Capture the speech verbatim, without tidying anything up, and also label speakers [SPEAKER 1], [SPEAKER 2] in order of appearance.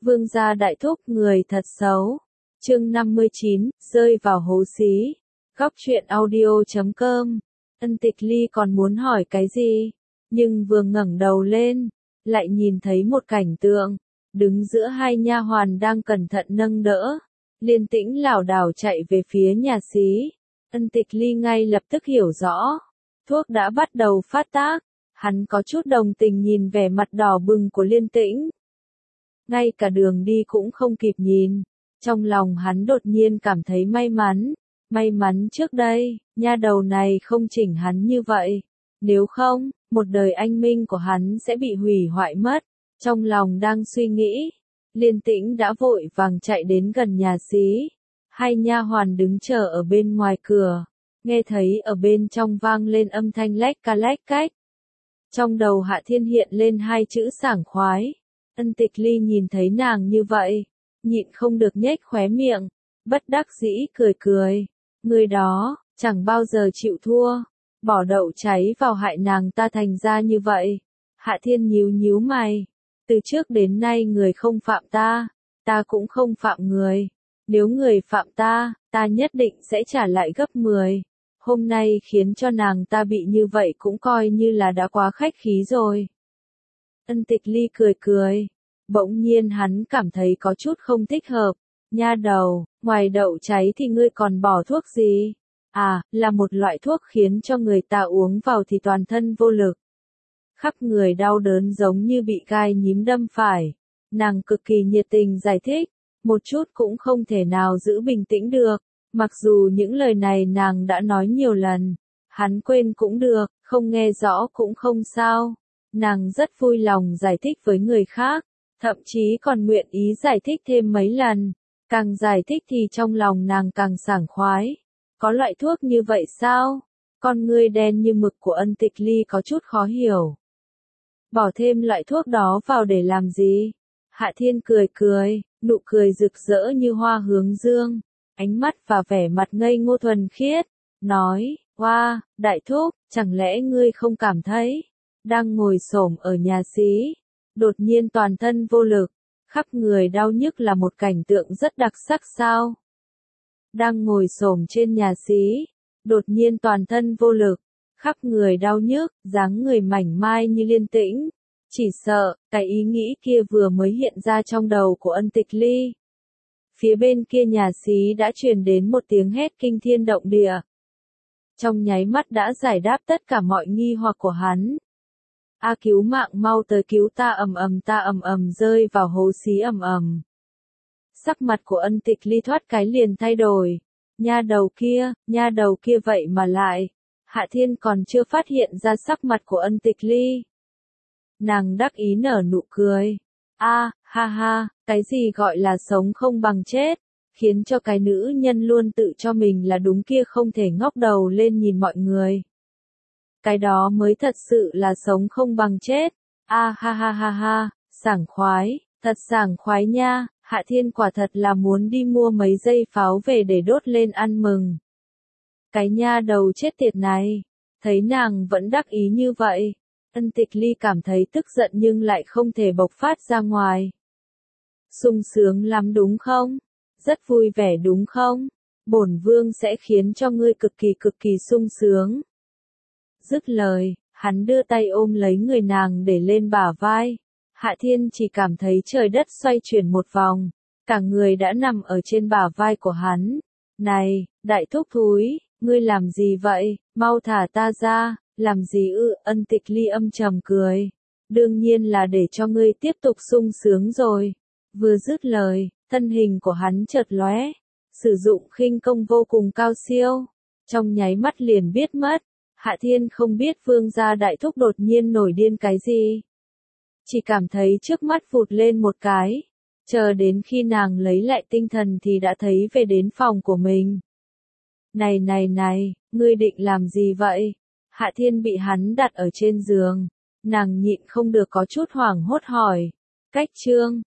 [SPEAKER 1] Vương gia đại thúc người thật xấu. Chương năm mươi chín, rơi vào hố xí. Góc truyện audio chấm com. Ân Tịch Ly còn muốn hỏi cái gì, nhưng vừa ngẩng đầu lên, lại nhìn thấy một cảnh tượng, đứng giữa hai nha hoàn đang cẩn thận nâng đỡ, Liên Tĩnh lảo đảo chạy về phía nhà xí. Ân Tịch Ly ngay lập tức hiểu rõ, thuốc đã bắt đầu phát tác, hắn có chút đồng tình nhìn vẻ mặt đỏ bừng của Liên Tĩnh. Ngay cả đường đi cũng không kịp nhìn, trong lòng hắn đột nhiên cảm thấy may mắn, may mắn trước đây, nha đầu này không chỉnh hắn như vậy, nếu không, một đời anh minh của hắn sẽ bị hủy hoại mất. Trong lòng đang suy nghĩ, Liên Tĩnh đã vội vàng chạy đến gần nhà xí, hai nha hoàn đứng chờ ở bên ngoài cửa, nghe thấy ở bên trong vang lên âm thanh lách ca lách cách. Trong đầu Hạ Thiên hiện lên hai chữ sảng khoái. Ân Tịch Ly nhìn thấy nàng như vậy, nhịn không được nhếch khóe miệng, bất đắc dĩ cười cười. Người đó, chẳng bao giờ chịu thua, bỏ đậu cháy vào hại nàng ta thành ra như vậy. Hạ Thiên nhíu nhíu mày, từ trước đến nay người không phạm ta, ta cũng không phạm người. Nếu người phạm ta, ta nhất định sẽ trả lại gấp mười. Hôm nay khiến cho nàng ta bị như vậy cũng coi như là đã quá khách khí rồi. Ân Tịch Ly cười cười, bỗng nhiên hắn cảm thấy có chút không thích hợp. Nha đầu, ngoài đậu cháy thì ngươi còn bỏ thuốc gì? À, là một loại thuốc khiến cho người ta uống vào thì toàn thân vô lực, khắp người đau đớn giống như bị gai nhím đâm phải. Nàng cực kỳ nhiệt tình giải thích, một chút cũng không thể nào giữ bình tĩnh được. Mặc dù những lời này nàng đã nói nhiều lần, hắn quên cũng được, không nghe rõ cũng không sao. Nàng rất vui lòng giải thích với người khác, thậm chí còn nguyện ý giải thích thêm mấy lần. Càng giải thích thì trong lòng nàng càng sảng khoái. Có loại thuốc như vậy sao? Con ngươi đen như mực của Ân Tịch Ly có chút khó hiểu. Bỏ thêm loại thuốc đó vào để làm gì? Hạ Thiên cười cười, nụ cười rực rỡ như hoa hướng dương, ánh mắt và vẻ mặt ngây ngô thuần khiết, nói, hoa, wow, đại thúc, chẳng lẽ ngươi không cảm thấy, đang ngồi xổm ở nhà xí, đột nhiên toàn thân vô lực, khắp người đau nhức là một cảnh tượng rất đặc sắc sao? Đang ngồi xổm trên nhà xí, đột nhiên toàn thân vô lực, khắp người đau nhức, dáng người mảnh mai như Liên Tĩnh. Chỉ sợ, cái ý nghĩ kia vừa mới hiện ra trong đầu của Ân Tịch Ly. Phía bên kia nhà xí đã truyền đến một tiếng hét kinh thiên động địa. Trong nháy mắt đã giải đáp tất cả mọi nghi hoặc của hắn. A cứu mạng, mau tới cứu ta, ầm ầm, ta ầm ầm rơi vào hố xí ầm ầm. Sắc mặt của Ân Tịch Ly thoát cái liền thay đổi. Nha đầu kia, nha đầu kia vậy mà lại. Hạ Thiên còn chưa phát hiện ra sắc mặt của Ân Tịch Ly. Nàng đắc ý nở nụ cười. A, à, ha ha, cái gì gọi là sống không bằng chết, khiến cho cái nữ nhân luôn tự cho mình là đúng kia không thể ngóc đầu lên nhìn mọi người. Cái đó mới thật sự là sống không bằng chết. A à, ha ha ha ha, sảng khoái, thật sảng khoái nha. Hạ Thiên quả thật là muốn đi mua mấy dây pháo về để đốt lên ăn mừng. Cái nha đầu chết tiệt này, thấy nàng vẫn đắc ý như vậy. Ân Tịch Ly cảm thấy tức giận nhưng lại không thể bộc phát ra ngoài. Sung sướng lắm đúng không? Rất vui vẻ đúng không? Bổn vương sẽ khiến cho ngươi cực kỳ cực kỳ sung sướng. Dứt lời, hắn đưa tay ôm lấy người nàng để lên bả vai. Hạ Thiên chỉ cảm thấy trời đất xoay chuyển một vòng, cả người đã nằm ở trên bả vai của hắn. Này, đại thúc thúi, ngươi làm gì vậy? Mau thả ta ra. Làm gì ư? Ân Tịch Ly âm trầm cười. Đương nhiên là để cho ngươi tiếp tục sung sướng rồi. Vừa dứt lời, thân hình của hắn chợt lóe, sử dụng khinh công vô cùng cao siêu, trong nháy mắt liền biết mất. Hạ Thiên không biết Vương gia đại thúc đột nhiên nổi điên cái gì, chỉ cảm thấy trước mắt vụt lên một cái, chờ đến khi nàng lấy lại tinh thần thì đã thấy về đến phòng của mình. Này này này, ngươi định làm gì vậy? Hạ Thiên bị hắn đặt ở trên giường, nàng nhịn không được có chút hoảng hốt hỏi. Cách chương,